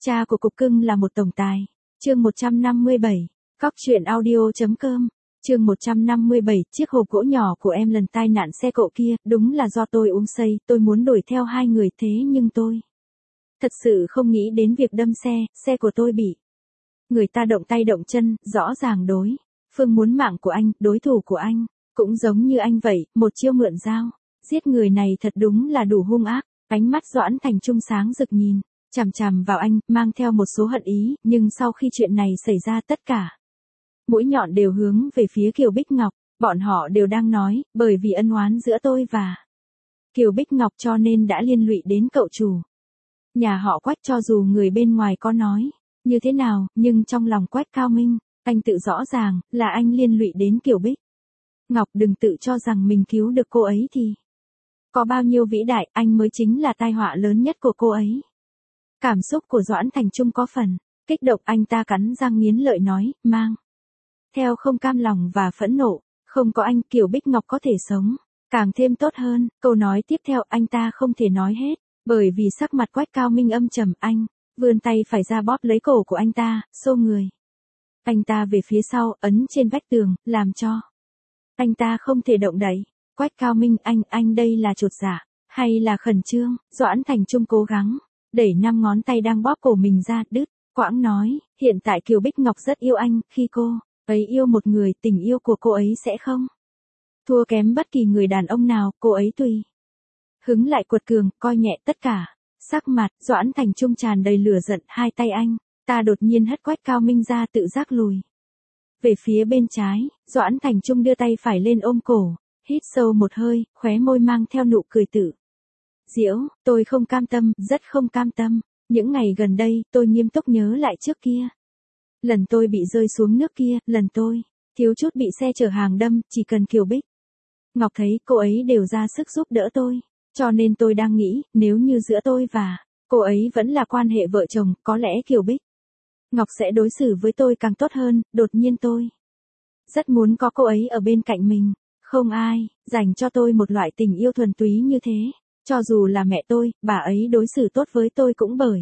Cha của cục cưng là một tổng tài. Chương 157. Cóc truyện audio.com. Chương 157. Chiếc hộp gỗ nhỏ của em lần tai nạn xe cộ kia, đúng là do tôi uống say, tôi muốn đuổi theo hai người thế nhưng tôi thật sự không nghĩ đến việc đâm xe của tôi bị người ta động tay động chân, rõ ràng đối phương muốn mạng của anh, đối thủ của anh cũng giống như anh vậy, một chiêu mượn dao giết người này thật đúng là đủ hung ác. Ánh mắt Doãn Thành Trung sáng rực nhìn chằm chằm vào anh, mang theo một số hận ý, nhưng sau khi chuyện này xảy ra tất cả mũi nhọn đều hướng về phía Kiều Bích Ngọc, bọn họ đều đang nói, bởi vì ân oán giữa tôi và Kiều Bích Ngọc cho nên đã liên lụy đến cậu chủ nhà họ Quách. Cho dù người bên ngoài có nói như thế nào, nhưng trong lòng Quách Cao Minh, anh tự rõ ràng là anh liên lụy đến Kiều Bích Ngọc. Đừng tự cho rằng mình cứu được cô ấy thì có bao nhiêu vĩ đại, anh mới chính là tai họa lớn nhất của cô ấy. Cảm xúc của Doãn Thành Trung có phần kích động, anh ta cắn răng nghiến lợi nói, mang theo không cam lòng và phẫn nộ, không có anh Kiều Bích Ngọc có thể sống càng thêm tốt hơn. Câu nói tiếp theo anh ta không thể nói hết, bởi vì sắc mặt Quách Cao Minh âm trầm. Anh vươn tay phải ra bóp lấy cổ của anh ta, xô người anh ta về phía sau, ấn trên vách tường, làm cho anh ta không thể động đậy. Quách Cao Minh, anh đây là chột dạ hay là khẩn trương? Doãn Thành Trung cố gắng đẩy 5 ngón tay đang bóp cổ mình ra, đứt quãng nói, hiện tại Kiều Bích Ngọc rất yêu anh, khi cô ấy yêu một người, tình yêu của cô ấy sẽ không thua kém bất kỳ người đàn ông nào, cô ấy tùy hứng lại cuột cường, coi nhẹ tất cả. Sắc mặt Doãn Thành Trung tràn đầy lửa giận, hai tay anh ta đột nhiên hất Quách Cao Minh ra, tự giác lùi về phía bên trái. Doãn Thành Trung đưa tay phải lên ôm cổ, hít sâu một hơi, khóe môi mang theo nụ cười tự giễu, tôi không cam tâm, rất không cam tâm. Những ngày gần đây, tôi nghiêm túc nhớ lại trước kia. Lần tôi bị rơi xuống nước kia, lần tôi thiếu chút bị xe chở hàng đâm, chỉ cần Kiều Bích Ngọc thấy cô ấy đều ra sức giúp đỡ tôi. Cho nên tôi đang nghĩ, nếu như giữa tôi và cô ấy vẫn là quan hệ vợ chồng, có lẽ Kiều Bích Ngọc sẽ đối xử với tôi càng tốt hơn. Đột nhiên tôi rất muốn có cô ấy ở bên cạnh mình. Không ai dành cho tôi một loại tình yêu thuần túy như thế. Cho dù là mẹ tôi, bà ấy đối xử tốt với tôi cũng bởi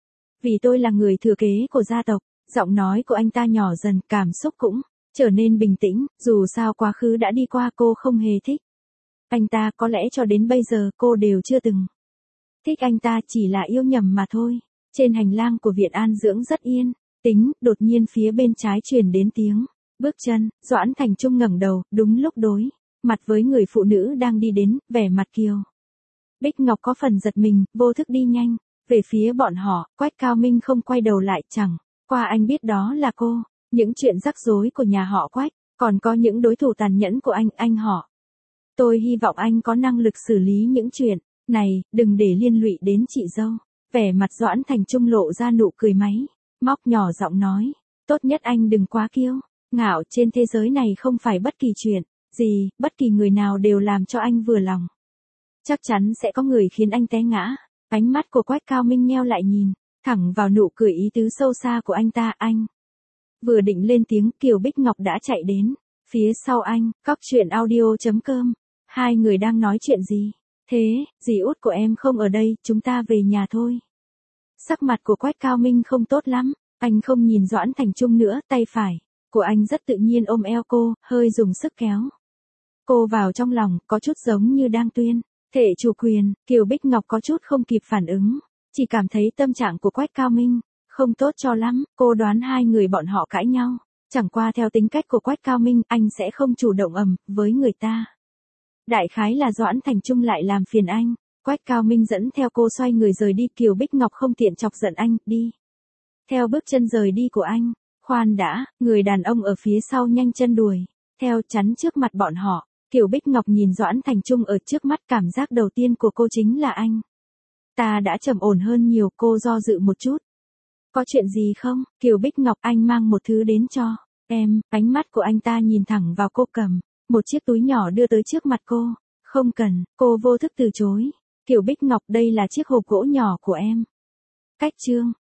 vì tôi là người thừa kế của gia tộc. Giọng nói của anh ta nhỏ dần, cảm xúc cũng trở nên bình tĩnh. Dù sao quá khứ đã đi qua, cô không hề thích anh ta, có lẽ cho đến bây giờ cô đều chưa từng thích anh ta, chỉ là yêu nhầm mà thôi. Trên hành lang của viện an dưỡng rất yên tĩnh, đột nhiên phía bên trái truyền đến tiếng bước chân. Doãn Thành Trung ngẩng đầu, đúng lúc đối mặt với người phụ nữ đang đi đến, vẻ mặt Kiều Bích Ngọc có phần giật mình, vô thức đi nhanh về phía bọn họ. Quách Cao Minh không quay đầu lại, chẳng qua anh biết đó là cô. Những chuyện rắc rối của nhà họ Quách, còn có những đối thủ tàn nhẫn của anh họ. Tôi hy vọng anh có năng lực xử lý những chuyện này, đừng để liên lụy đến chị dâu. Vẻ mặt Doãn Thành Trung lộ ra nụ cười máy móc, nhỏ giọng nói, tốt nhất anh đừng quá kiêu ngạo, trên thế giới này không phải bất kỳ chuyện gì, bất kỳ người nào đều làm cho anh vừa lòng. Chắc chắn sẽ có người khiến anh té ngã. Ánh mắt của Quách Cao Minh nheo lại, nhìn thẳng vào nụ cười ý tứ sâu xa của anh ta. Anh vừa định lên tiếng, Kiều Bích Ngọc đã chạy đến phía sau anh. Cóc truyện audio.com. Hai người đang nói chuyện gì? Thế, dì út của em không ở đây, chúng ta về nhà thôi. Sắc mặt của Quách Cao Minh không tốt lắm, anh không nhìn Doãn Thành Trung nữa, tay phải của anh rất tự nhiên ôm eo cô, hơi dùng sức kéo cô vào trong lòng, có chút giống như đang tuyên thệ chủ quyền. Kiều Bích Ngọc có chút không kịp phản ứng, chỉ cảm thấy tâm trạng của Quách Cao Minh không tốt cho lắm. Cô đoán hai người bọn họ cãi nhau, chẳng qua theo tính cách của Quách Cao Minh, anh sẽ không chủ động với người ta. Đại khái là Doãn Thành Trung lại làm phiền anh. Quách Cao Minh dẫn theo cô xoay người rời đi. Kiều Bích Ngọc không tiện chọc giận anh, đi theo bước chân rời đi của anh. Khoan đã, người đàn ông ở phía sau nhanh chân đuổi theo, chắn trước mặt bọn họ. Kiều Bích Ngọc nhìn Doãn Thành Trung ở trước mắt, cảm giác đầu tiên của cô chính là anh ta đã trầm ổn hơn nhiều. Cô do dự một chút, có chuyện gì không? Kiều Bích Ngọc, anh mang một thứ đến cho em. Ánh mắt của anh ta nhìn thẳng vào cô, cầm một chiếc túi nhỏ đưa tới trước mặt cô. Không cần, cô vô thức từ chối. Kiều Bích Ngọc, đây là chiếc hộp gỗ nhỏ của em. Cách chương